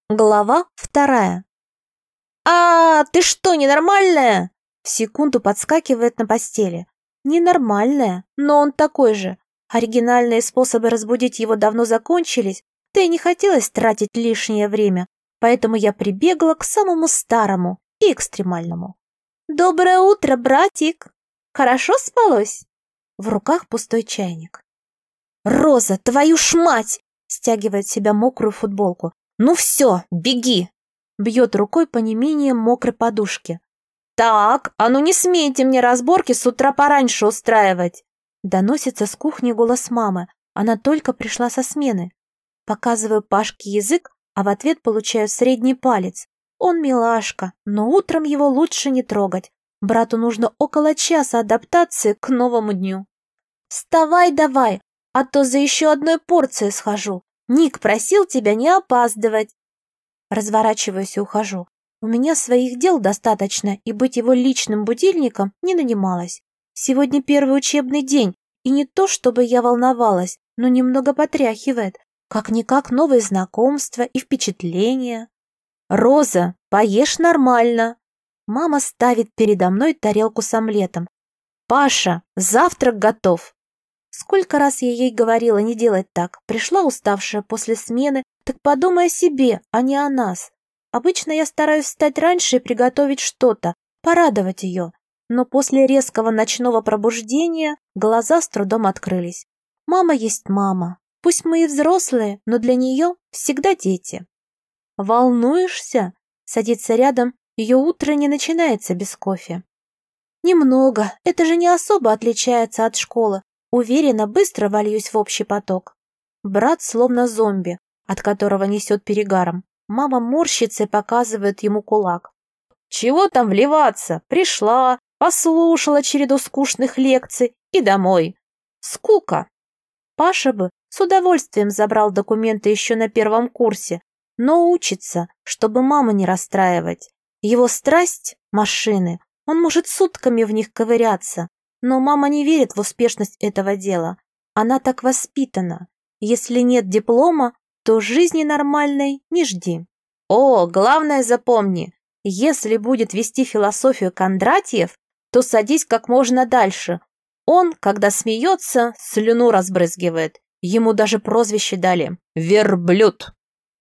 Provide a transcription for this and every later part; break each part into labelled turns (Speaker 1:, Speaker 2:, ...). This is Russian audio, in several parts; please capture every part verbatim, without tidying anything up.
Speaker 1: Глава вторая. «А, ты что, ненормальная?» В секунду подскакивает на постели. Ненормальная, но он такой же. Оригинальные способы разбудить его давно закончились, да и не хотелось тратить лишнее время, поэтому я прибегла к самому старому и экстремальному. «Доброе утро, братик! Хорошо спалось?» В руках пустой чайник. «Роза, твою ж мать!» Стягивает с себя мокрую футболку. «Ну все, беги!» Бьет рукой по не менее мокрой подушке. «Так, а ну не смейте мне разборки с утра пораньше устраивать!» Доносится с кухни голос мамы. Она только пришла со смены. Показываю Пашке язык, а в ответ получаю средний палец. Он милашка, но утром его лучше не трогать. Брату нужно около часа адаптации к новому дню. «Вставай давай, а то за еще одной порцией схожу. Ник просил тебя не опаздывать». Разворачиваюсь и ухожу. У меня своих дел достаточно, и быть его личным будильником не нанималась. Сегодня первый учебный день, и не то чтобы я волновалась, но немного потряхивает. Как-никак новые знакомства и впечатления. «Роза, поешь нормально». Мама ставит передо мной тарелку с омлетом. «Паша, завтрак готов». Сколько раз я ей говорила не делать так. Пришла уставшая после смены, так подумай о себе, а не о нас. Обычно я стараюсь встать раньше и приготовить что-то, порадовать ее. Но после резкого ночного пробуждения глаза с трудом открылись. Мама есть мама. Пусть мы и взрослые, но для нее всегда дети. «Волнуешься?» Садится рядом, ее утро не начинается без кофе. «Немного, это же не особо отличается от школы. Уверенно, быстро вольюсь в общий поток». Брат словно зомби, от которого несет перегаром. Мама морщится и показывает ему кулак. «Чего там вливаться? Пришла, послушала череду скучных лекций и домой. Скука». Паша бы с удовольствием забрал документы еще на первом курсе, но учится, чтобы маму не расстраивать. Его страсть – машины. Он может сутками в них ковыряться. Но мама не верит в успешность этого дела. Она так воспитана. Если нет диплома, то жизни нормальной не жди. О, главное запомни, если будет вести философию Кондратьев, то садись как можно дальше. Он, когда смеется, слюну разбрызгивает. Ему даже прозвище дали – верблюд.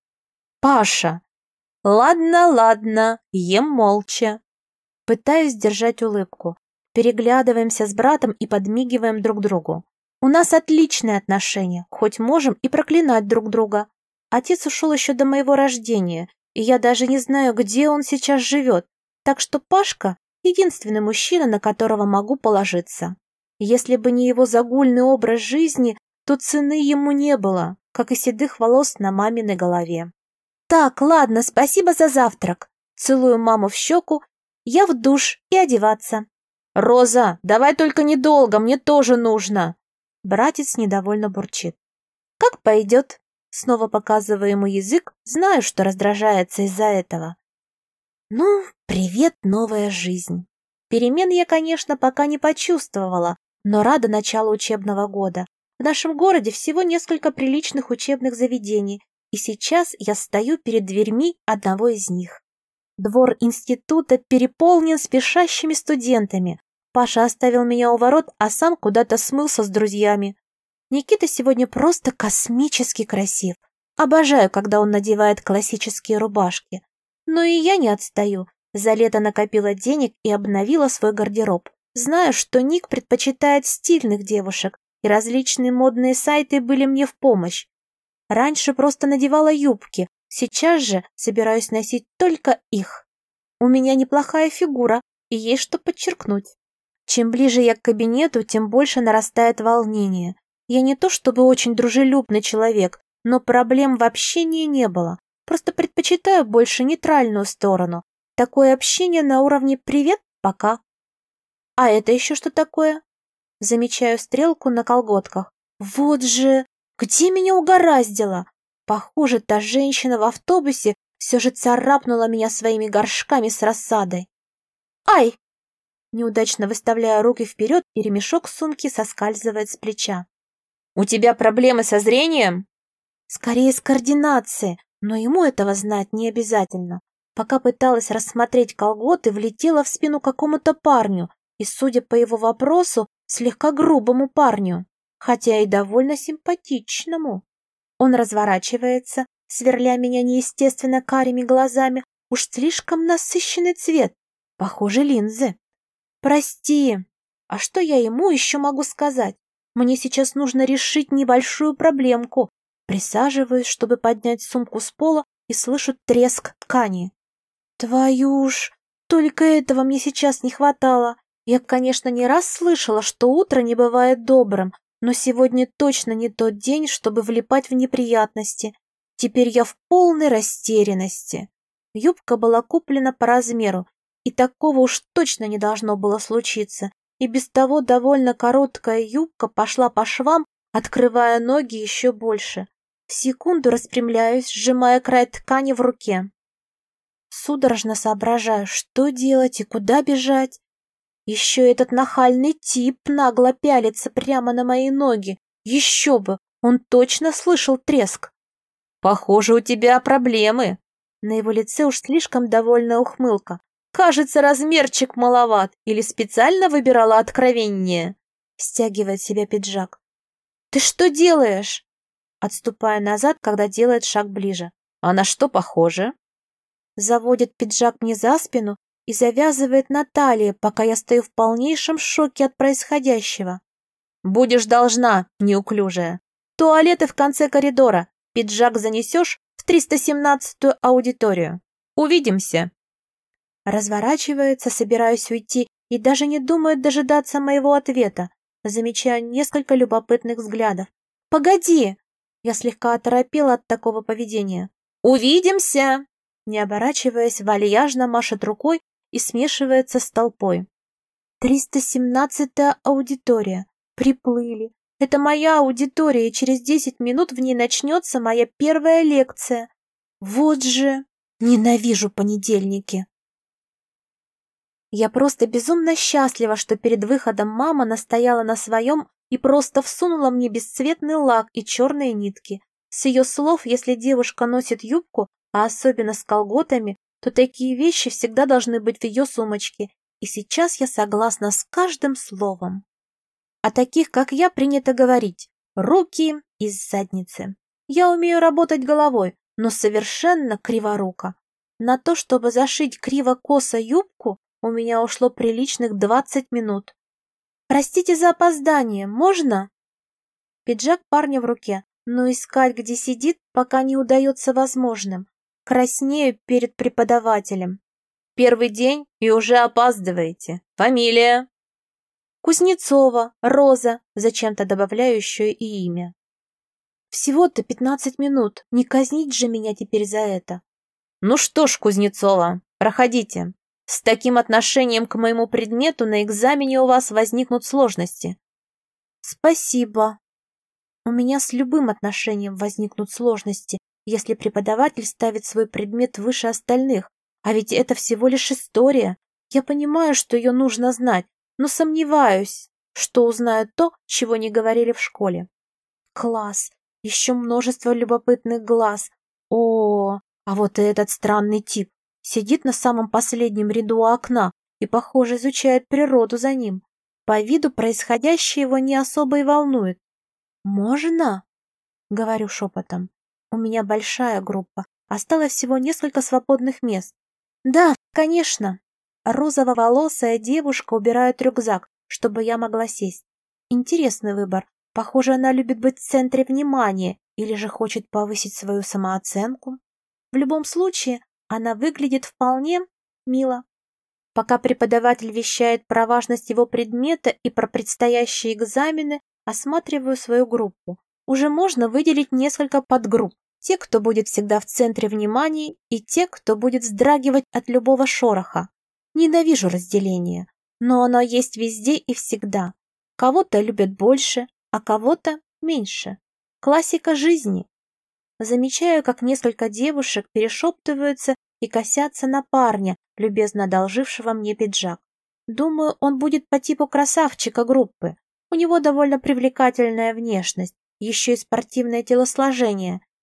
Speaker 1: Паша. Ладно, ладно, ем молча. Пытаюсь держать улыбку. Переглядываемся с братом и подмигиваем друг другу. У нас отличные отношения, хоть можем и проклинать друг друга. Отец ушел еще до моего рождения, и я даже не знаю, где он сейчас живет, так что Пашка — единственный мужчина, на которого могу положиться. Если бы не его загульный образ жизни, то цены ему не было, как и седых волос на маминой голове. «Так, ладно, спасибо за завтрак». Целую маму в щеку, я в душ и одеваться. «Роза, давай только недолго, мне тоже нужно!» Братец недовольно бурчит. «Как пойдет?» Снова показываю ему язык, знаю, что раздражается из-за этого. Ну, привет, новая жизнь. Перемен я, конечно, пока не почувствовала, но рада началу учебного года. В нашем городе всего несколько приличных учебных заведений, и сейчас я стою перед дверьми одного из них. Двор института переполнен спешащими студентами. Паша оставил меня у ворот, а сам куда-то смылся с друзьями. Никита сегодня просто космически красив. Обожаю, когда он надевает классические рубашки. Но и я не отстаю. За лето накопила денег и обновила свой гардероб. Знаю, что Ник предпочитает стильных девушек, и различные модные сайты были мне в помощь. Раньше просто надевала юбки, сейчас же собираюсь носить только их. У меня неплохая фигура, и есть что подчеркнуть. Чем ближе я к кабинету, тем больше нарастает волнение. Я не то чтобы очень дружелюбный человек, но проблем в общении не было. Просто предпочитаю больше нейтральную сторону. Такое общение на уровне «привет, пока». А это еще что такое? Замечаю стрелку на колготках. Вот же, где меня угораздило? Похоже, та женщина в автобусе все же царапнула меня своими горшками с рассадой. Ай! Неудачно выставляя руки вперед, и ремешок сумки соскальзывает с плеча. «У тебя проблемы со зрением?» «Скорее с координацией. Но ему этого знать не обязательно. Пока пыталась рассмотреть колготы, влетела в спину какому-то парню, и, судя по его вопросу, слегка грубому парню, хотя и довольно симпатичному. Он разворачивается, сверля меня неестественно карими глазами, уж слишком насыщенный цвет, похоже, линзы. «Прости, а что я ему еще могу сказать? Мне сейчас нужно решить небольшую проблемку». Присаживаюсь, чтобы поднять сумку с пола, и слышу треск ткани. Твою ж, только этого мне сейчас не хватало. Я, конечно, не раз слышала, что утро не бывает добрым, но сегодня точно не тот день, чтобы влипать в неприятности. Теперь я в полной растерянности. Юбка была куплена по размеру, и такого уж точно не должно было случиться. И без того довольно короткая юбка пошла по швам, открывая ноги еще больше. В секунду распрямляюсь, сжимая край ткани в руке. Судорожно соображаю, что делать и куда бежать. Еще этот нахальный тип нагло пялится прямо на мои ноги. Еще бы, он точно слышал треск. «Похоже, у тебя проблемы». На его лице уж слишком довольная ухмылка. «Кажется, размерчик маловат. Или специально выбирала откровеннее?» Стягивает себя пиджак. «Ты что делаешь?» Отступая назад, когда делает шаг ближе. «А на что похоже?» Заводит пиджак мне за спину и завязывает на талии, пока я стою в полнейшем шоке от происходящего. «Будешь должна, неуклюжая. Туалеты в конце коридора. Пиджак занесешь в триста семнадцатую аудиторию. Увидимся!» Разворачивается, собираюсь уйти, и даже не думает дожидаться моего ответа. Замечаю несколько любопытных взглядов. «Погоди!» Я слегка оторопела от такого поведения. «Увидимся!» Не оборачиваясь, вальяжно машет рукой и смешивается с толпой. триста семнадцатая аудитория. Приплыли. Это моя аудитория, и через десять минут в ней начнется моя первая лекция. Вот же! Ненавижу понедельники. Я просто безумно счастлива, что перед выходом мама настояла на своем и просто всунула мне бесцветный лак и черные нитки. С ее слов, если девушка носит юбку, а особенно с колготами, то такие вещи всегда должны быть в ее сумочке, и сейчас я согласна с каждым словом. О таких, как я, принято говорить: руки из задницы. Я умею работать головой, но совершенно криворуко. На то, чтобы зашить криво-косо юбку, у меня ушло приличных двадцать минут. «Простите за опоздание, можно?» Пиджак парня в руке, но искать, где сидит, пока не удается возможным. Краснею перед преподавателем. «Первый день и уже опаздываете. Фамилия?» «Кузнецова, Роза», зачем-то добавляю еще и имя. «Всего-то пятнадцать минут, не казнить же меня теперь за это». «Ну что ж, Кузнецова, проходите. С таким отношением к моему предмету на экзамене у вас возникнут сложности». «Спасибо. У меня с любым отношением возникнут сложности, если преподаватель ставит свой предмет выше остальных. А ведь это всего лишь история. Я понимаю, что ее нужно знать, но сомневаюсь, что узнаю то, чего не говорили в школе. Класс. Еще множество любопытных глаз. О, а вот и этот странный тип. Сидит на самом последнем ряду у окна и, похоже, изучает природу за ним. По виду происходящее его не особо и волнует. «Можно?» — говорю шепотом. «У меня большая группа. Осталось всего несколько свободных мест». «Да, конечно». Розово-волосая девушка убирает рюкзак, чтобы я могла сесть. Интересный выбор. Похоже, она любит быть в центре внимания или же хочет повысить свою самооценку. В любом случае, она выглядит вполне мило. Пока преподаватель вещает про важность его предмета и про предстоящие экзамены, осматриваю свою группу. Уже можно выделить несколько подгрупп. Те, кто будет всегда в центре внимания, и те, кто будет вздрагивать от любого шороха. Ненавижу разделение, но оно есть везде и всегда. Кого-то любят больше, а кого-то меньше. Классика жизни. Замечаю, как несколько девушек перешептываются и косятся на парня, любезно одолжившего мне пиджак. Думаю, он будет по типу красавчика группы. У него довольно привлекательная внешность, еще и спортивное телосложение.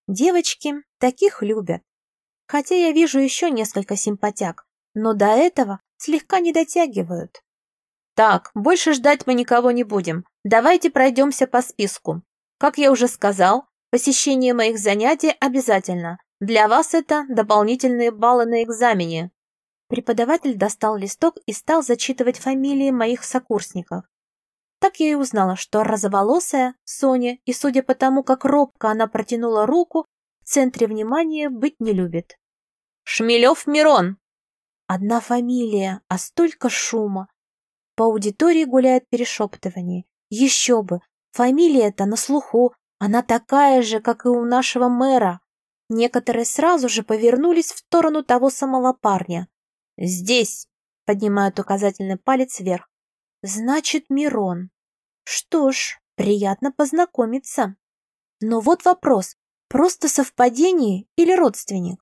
Speaker 1: Девочки таких любят. Хотя я вижу еще несколько симпатяг, но до этого слегка не дотягивают. Так, больше ждать мы никого не будем. Давайте пройдемся по списку. Как я уже сказал, посещение моих занятий обязательно. Для вас это дополнительные баллы на экзамене. Преподаватель достал листок и стал зачитывать фамилии моих сокурсников. Так я и узнала, что розоволосая Соня, и судя по тому, как робко она протянула руку, в центре внимания быть не любит. Шмелев Мирон. Одна фамилия, а столько шума. По аудитории гуляет перешептывание. Еще бы, фамилия-то на слуху, она такая же, как и у нашего мэра. Некоторые сразу же повернулись в сторону того самого парня. «Здесь!» — поднимают указательный палец вверх. «Значит, Мирон. Что ж, приятно познакомиться. Но вот вопрос, просто совпадение или родственник?»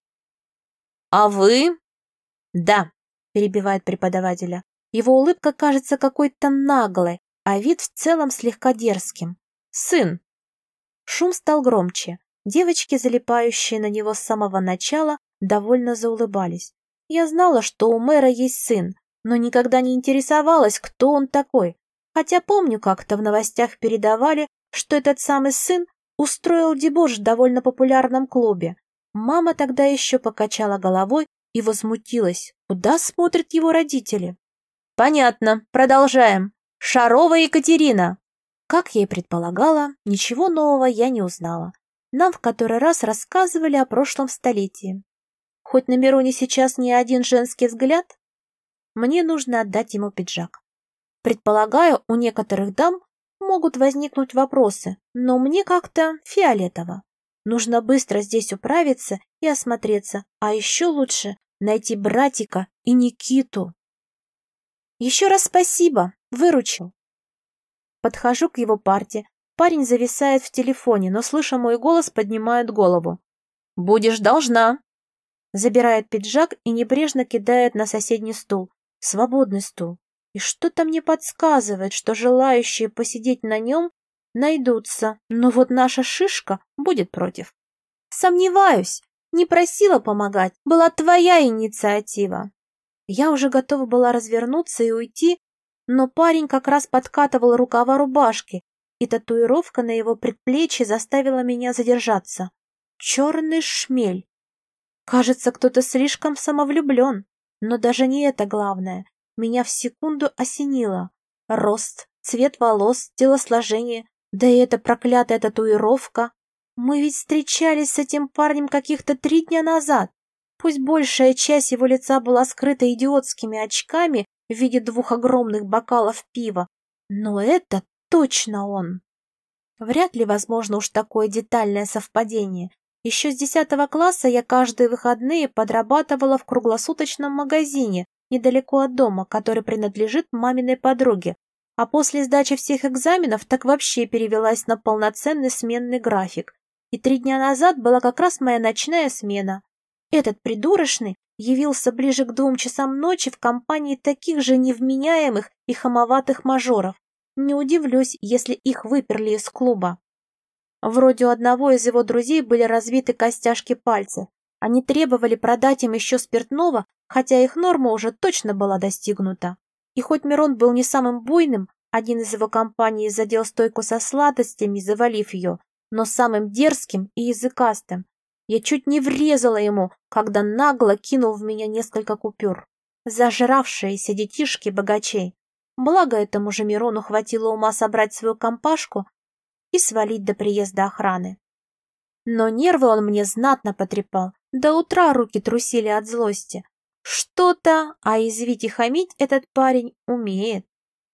Speaker 1: «А вы?» «Да», — перебивает преподавателя. Его улыбка кажется какой-то наглой, а вид в целом слегка дерзким. «Сын!» Шум стал громче. Девочки, залипающие на него с самого начала, довольно заулыбались. Я знала, что у мэра есть сын, но никогда не интересовалась, кто он такой. Хотя помню, как-то в новостях передавали, что этот самый сын устроил дебош в довольно популярном клубе. Мама тогда еще покачала головой и возмутилась, куда смотрят его родители. «Понятно, продолжаем. Шарова Екатерина». Как я и предполагала, ничего нового я не узнала. Нам в который раз рассказывали о прошлом столетии. Хоть на Мироне сейчас ни один женский взгляд, мне нужно отдать ему пиджак. Предполагаю, у некоторых дам могут возникнуть вопросы, но мне как-то фиолетово. Нужно быстро здесь управиться и осмотреться, а еще лучше найти братика и Никиту. Еще раз спасибо, выручил. Подхожу к его парте. Парень зависает в телефоне, но, слыша мой голос, поднимает голову. «Будешь должна!» Забирает пиджак и небрежно кидает на соседний стул. Свободный стул. И что-то мне подсказывает, что желающие посидеть на нем найдутся, но вот наша шишка будет против. Сомневаюсь, не просила помогать, была твоя инициатива. Я уже готова была развернуться и уйти, но парень как раз подкатывал рукава рубашки, и татуировка на его предплечье заставила меня задержаться. Черный шмель. Кажется, кто-то слишком самовлюблен, но даже не это главное. Меня в секунду осенило. Рост, цвет волос, телосложение, да и эта проклятая татуировка. Мы ведь встречались с этим парнем каких-то три дня назад. Пусть большая часть его лица была скрыта идиотскими очками в виде двух огромных бокалов пива, но это точно он. Вряд ли возможно уж такое детальное совпадение. Еще с десятого класса я каждые выходные подрабатывала в круглосуточном магазине недалеко от дома, который принадлежит маминой подруге, а после сдачи всех экзаменов так вообще перевелась на полноценный сменный график. И три дня назад была как раз моя ночная смена. Этот придурочный явился ближе к двум часам ночи в компании таких же невменяемых и хамоватых мажоров. Не удивлюсь, если их выперли из клуба. Вроде у одного из его друзей были разбиты костяшки пальцев. Они требовали продать им еще спиртного, хотя их норма уже точно была достигнута. И хоть Мирон был не самым буйным, один из его компаний задел стойку со сладостями, завалив ее, но самым дерзким и языкастым. Я чуть не врезала ему, когда нагло кинул в меня несколько купюр. Зажравшиеся детишки богачей. Благо этому же Мирону хватило ума собрать свою компашку и свалить до приезда охраны. Но нервы он мне знатно потрепал. До утра руки трусили от злости. Что-то, а извить и хамить этот парень умеет.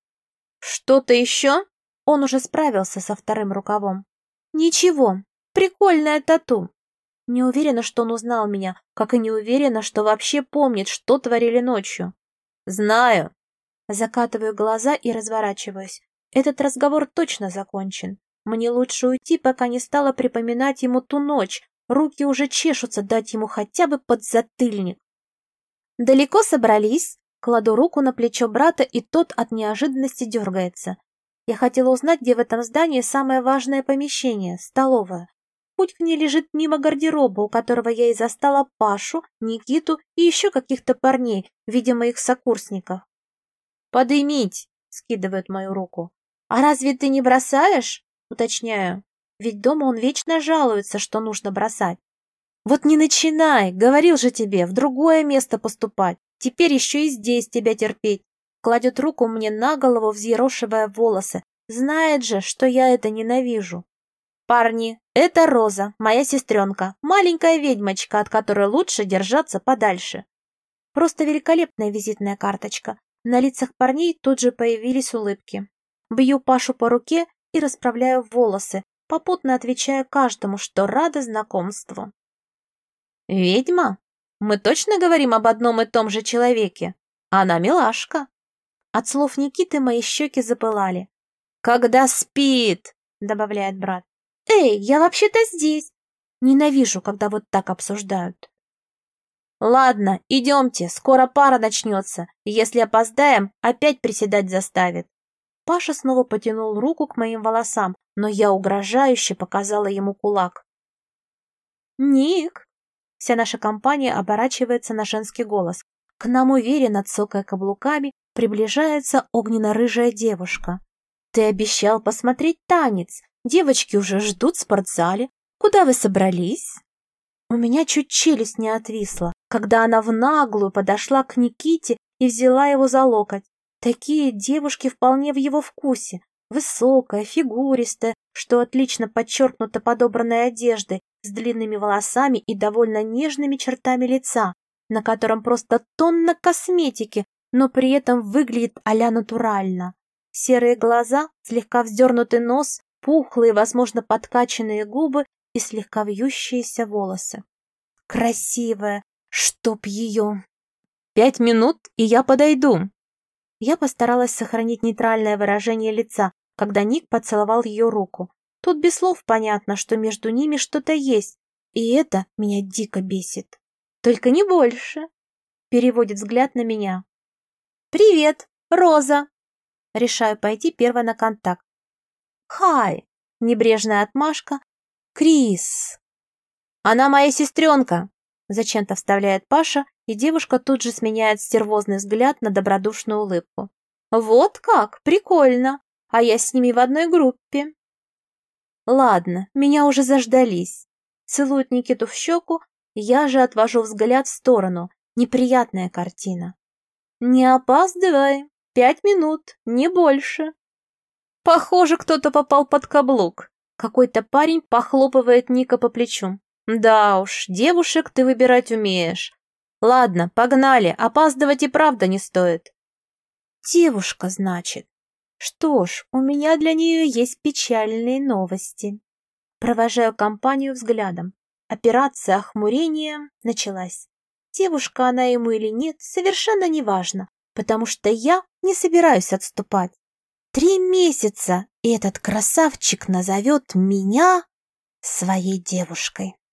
Speaker 1: Что-то еще? Он уже справился со вторым рукавом. Ничего, прикольная тату. Не уверена, что он узнал меня, как и не уверена, что вообще помнит, что творили ночью. Знаю. Закатываю глаза и разворачиваюсь. Этот разговор точно закончен. Мне лучше уйти, пока не стала припоминать ему ту ночь. Руки уже чешутся дать ему хотя бы подзатыльник. Далеко собрались? Кладу руку на плечо брата, и тот от неожиданности дергается. Я хотела узнать, где в этом здании самое важное помещение, столовая. путь к ней лежит мимо гардероба, у которого я и застала Пашу, Никиту и еще каких-то парней, видимо, их сокурсников. «Подымить!» — скидывает мою руку. «А разве ты не бросаешь?» — уточняю. Ведь дома он вечно жалуется, что нужно бросать. «Вот не начинай! Говорил же тебе, в другое место поступать. Теперь еще и здесь тебя терпеть». Кладет руку мне на голову, взъерошивая волосы. Знает же, что я это ненавижу. «Парни, это Роза, моя сестренка, маленькая ведьмочка, от которой лучше держаться подальше». Просто великолепная визитная карточка. На лицах парней тут же появились улыбки. Бью Пашу по руке и расправляю волосы, попутно отвечая каждому, что рада знакомству. «Ведьма? Мы точно говорим об одном и том же человеке? Она милашка». От слов Никиты мои щеки запылали. «Когда спит», — добавляет брат. «Эй, я вообще-то здесь». Ненавижу, когда вот так обсуждают. «Ладно, идемте, скоро пара начнется. Если опоздаем, опять приседать заставит». Паша снова потянул руку к моим волосам, но я угрожающе показала ему кулак. «Ник!» Вся наша компания оборачивается на женский голос. К нам уверенно, цокая каблуками, приближается огненно-рыжая девушка. «Ты обещал посмотреть танец. Девочки уже ждут в спортзале. Куда вы собрались?» У меня чуть челюсть не отвисла, когда она в наглую подошла к Никите и взяла его за локоть. Такие девушки вполне в его вкусе. Высокая, фигуристая, что отлично подчеркнуто подобранной одеждой, с длинными волосами и довольно нежными чертами лица, на котором просто тонна косметики, но при этом выглядит а-ля натурально. Серые глаза, слегка вздернутый нос, пухлые, возможно, подкачанные губы и слегка вьющиеся волосы. Красивая, чтоб ее! «Пять минут, и я подойду!» Я постаралась сохранить нейтральное выражение лица, когда Ник поцеловал ее руку. Тут без слов понятно, что между ними что-то есть, и это меня дико бесит. «Только не больше!» Переводит взгляд на меня. «Привет, Роза!» Решаю пойти первой на контакт. «Хай!» Небрежная отмашка. «Крис!» «Она моя сестренка!» Зачем-то вставляет Паша, и девушка тут же сменяет стервозный взгляд на добродушную улыбку. «Вот как! Прикольно! А я с ними в одной группе!» «Ладно, меня уже заждались!» Целует Никиту в щеку, я же отвожу взгляд в сторону. Неприятная картина. «Не опаздывай! Пять минут, не больше!» Похоже, кто-то попал под каблук. Какой-то парень похлопывает Ника по плечу. «Да уж, девушек ты выбирать умеешь. Ладно, погнали, опаздывать и правда не стоит». «Девушка, значит. Что ж, у меня для нее есть печальные новости». Провожаю компанию взглядом. Операция охмурения началась. Девушка она ему или нет, совершенно неважно, потому что я не собираюсь отступать. Три месяца, и этот красавчик назовет меня своей девушкой.